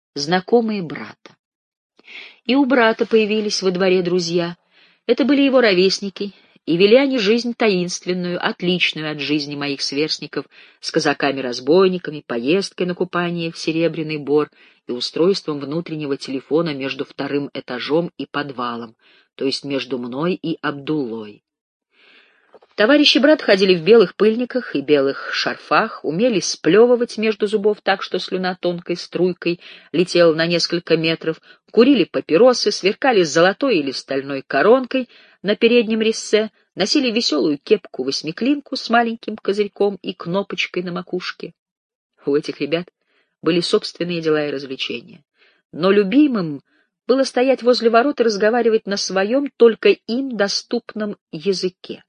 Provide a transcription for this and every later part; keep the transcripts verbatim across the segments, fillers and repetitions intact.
знакомые брата. И у брата появились во дворе друзья. Это были его ровесники, и вели они жизнь таинственную, отличную от жизни моих сверстников, с казаками-разбойниками, поездкой на купание в Серебряный Бор и устройством внутреннего телефона между вторым этажом и подвалом, то есть между мной и Абдуллой. Товарищи брат ходили в белых пыльниках и белых шарфах, умели сплевывать между зубов так, что слюна тонкой струйкой летела на несколько метров, курили папиросы, сверкали золотой или стальной коронкой на переднем резце, носили веселую кепку-восьмиклинку с маленьким козырьком и кнопочкой на макушке. У этих ребят были собственные дела и развлечения. Но любимым было стоять возле ворот и разговаривать на своем, только им доступном языке.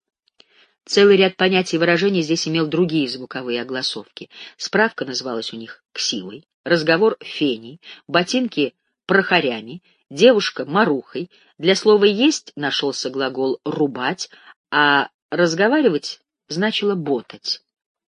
Целый ряд понятий и выражений здесь имел другие звуковые огласовки. Справка называлась у них ксивой, разговор — феней, ботинки — прохорями, девушка — марухой, для слова «есть» нашелся глагол «рубать», а «разговаривать» значило «ботать».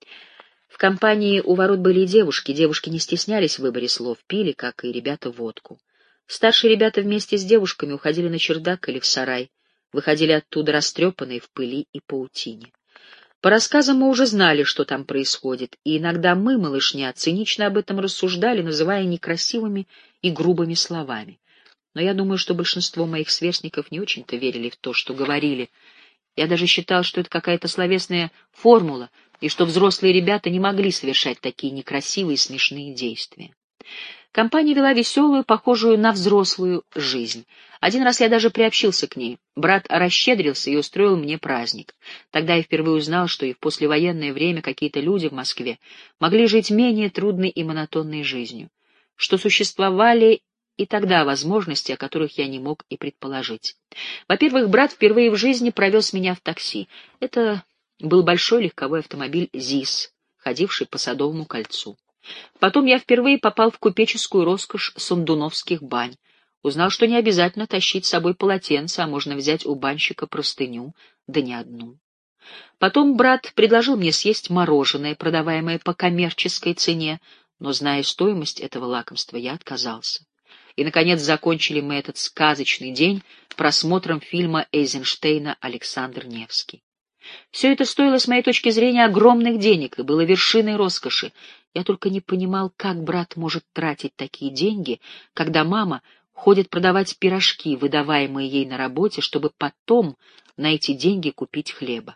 В компании у ворот были и девушки. Девушки не стеснялись в выборе слов, пили, как и ребята, водку. Старшие ребята вместе с девушками уходили на чердак или в сарай, выходили оттуда растрепанные в пыли и паутине. По рассказам мы уже знали, что там происходит, и иногда мы, малышня, цинично об этом рассуждали, называя некрасивыми и грубыми словами. Но я думаю, что большинство моих сверстников не очень-то верили в то, что говорили. Я даже считал, что это какая-то словесная формула, и что взрослые ребята не могли совершать такие некрасивые и смешные действия. Компания вела веселую, похожую на взрослую жизнь. Один раз я даже приобщился к ней. Брат расщедрился и устроил мне праздник. Тогда я впервые узнал, что и в послевоенное время какие-то люди в Москве могли жить менее трудной и монотонной жизнью, что существовали и тогда возможности, о которых я не мог и предположить. Во-первых, брат впервые в жизни провез меня в такси. Это был большой легковой автомобиль ЗИС, ходивший по Садовому кольцу. Потом я впервые попал в купеческую роскошь Сундуновских бань. Узнал, что не обязательно тащить с собой полотенце, а можно взять у банщика простыню, да не одну. Потом брат предложил мне съесть мороженое, продаваемое по коммерческой цене, но, зная стоимость этого лакомства, я отказался. И, наконец, закончили мы этот сказочный день просмотром фильма Эйзенштейна «Александр Невский». Все это стоило, с моей точки зрения, огромных денег и было вершиной роскоши. Я только не понимал, как брат может тратить такие деньги, когда мама ходит продавать пирожки, выдаваемые ей на работе, чтобы потом на эти деньги купить хлеба.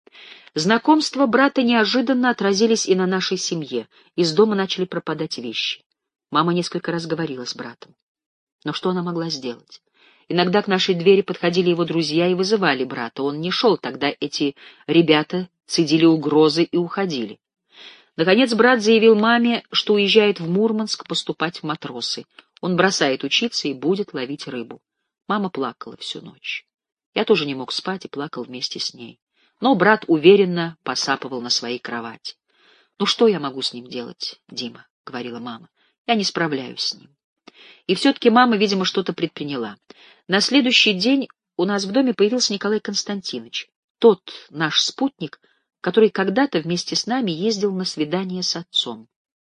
Знакомства брата неожиданно отразились и на нашей семье. Из дома начали пропадать вещи. Мама несколько раз говорила с братом. Но что она могла сделать? Иногда к нашей двери подходили его друзья и вызывали брата. Он не шел, тогда эти ребята цедили угрозы и уходили. Наконец брат заявил маме, что уезжает в Мурманск поступать в матросы. Он бросает учиться и будет ловить рыбу. Мама плакала всю ночь. Я тоже не мог спать и плакал вместе с ней. Но брат уверенно посапывал на своей кровати. «Ну что я могу с ним делать, Дима?» — говорила мама. «Я не справляюсь с ним». И все-таки мама, видимо, что-то предприняла. На следующий день у нас в доме появился Николай Константинович, тот наш спутник, который когда-то вместе с нами ездил на свидание с отцом.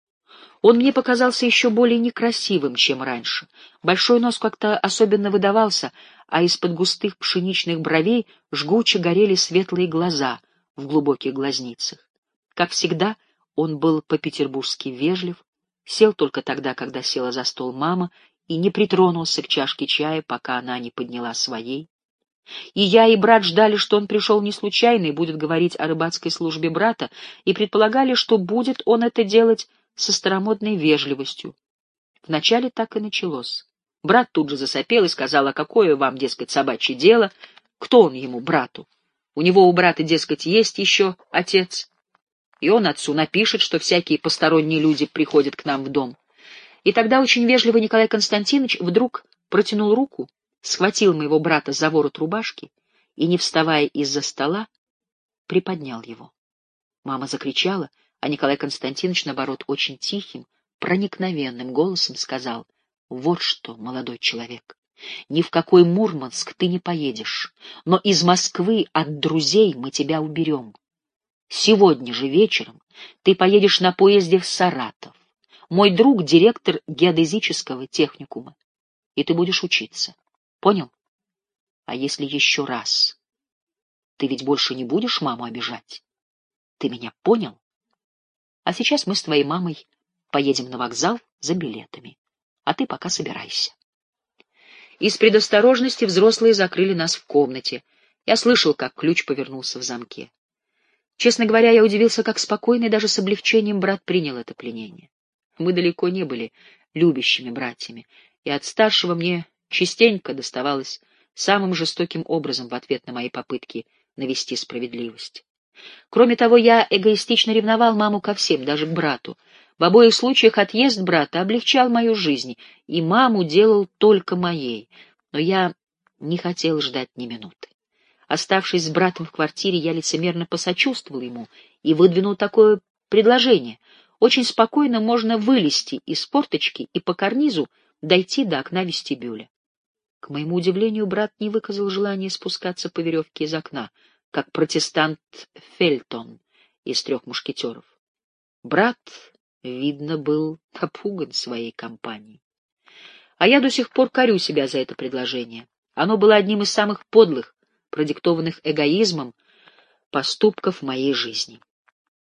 Он мне показался еще более некрасивым, чем раньше. Большой нос как-то особенно выдавался, а из-под густых пшеничных бровей жгуче горели светлые глаза в глубоких глазницах. Как всегда, он был по-петербургски вежлив, сел только тогда, когда села за стол мама, и не притронулся к чашке чая, пока она не подняла своей. И я, и брат ждали, что он пришел не случайно и будет говорить о рыбацкой службе брата, и предполагали, что будет он это делать со старомодной вежливостью. Вначале так и началось. Брат тут же засопел и сказал: а какое вам, дескать, собачье дело? Кто он ему, брату? У него у брата, дескать, есть еще отец. И он отцу напишет, что всякие посторонние люди приходят к нам в дом. И тогда очень вежливый Николай Константинович вдруг протянул руку, схватил моего брата за ворот рубашки и, не вставая из-за стола, приподнял его. Мама закричала, а Николай Константинович, наоборот, очень тихим, проникновенным голосом сказал: «Вот что, молодой человек, ни в какой Мурманск ты не поедешь, но из Москвы от друзей мы тебя уберем. Сегодня же вечером ты поедешь на поезде в Саратов. Мой друг — директор геодезического техникума, и ты будешь учиться. Понял? А если еще раз? Ты ведь больше не будешь маму обижать? Ты меня понял? А сейчас мы с твоей мамой поедем на вокзал за билетами, а ты пока собирайся. Из предосторожности взрослые закрыли нас в комнате. Я слышал, как ключ повернулся в замке. Честно говоря, я удивился, как спокойно и даже с облегчением брат принял это пленение. Мы далеко не были любящими братьями, и от старшего мне частенько доставалось самым жестоким образом в ответ на мои попытки навести справедливость. Кроме того, я эгоистично ревновал маму ко всем, даже к брату. В обоих случаях отъезд брата облегчал мою жизнь, и маму делал только моей, но я не хотел ждать ни минуты. Оставшись с братом в квартире, я лицемерно посочувствовал ему и выдвинул такое предложение. Очень спокойно можно вылезти из форточки и по карнизу дойти до окна вестибюля. К моему удивлению, брат не выказал желания спускаться по веревке из окна, как протестант Фельтон из «Трех мушкетеров». Брат, видно, был напуган своей компанией. А я до сих пор корю себя за это предложение. Оно было одним из самых подлых, продиктованных эгоизмом, поступков в моей жизни.